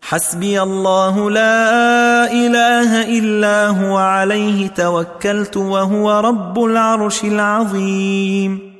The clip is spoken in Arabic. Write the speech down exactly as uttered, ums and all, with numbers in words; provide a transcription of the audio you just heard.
حسبي الله لا إله إلا هو عليه توكلت وهو رب العرش العظيم.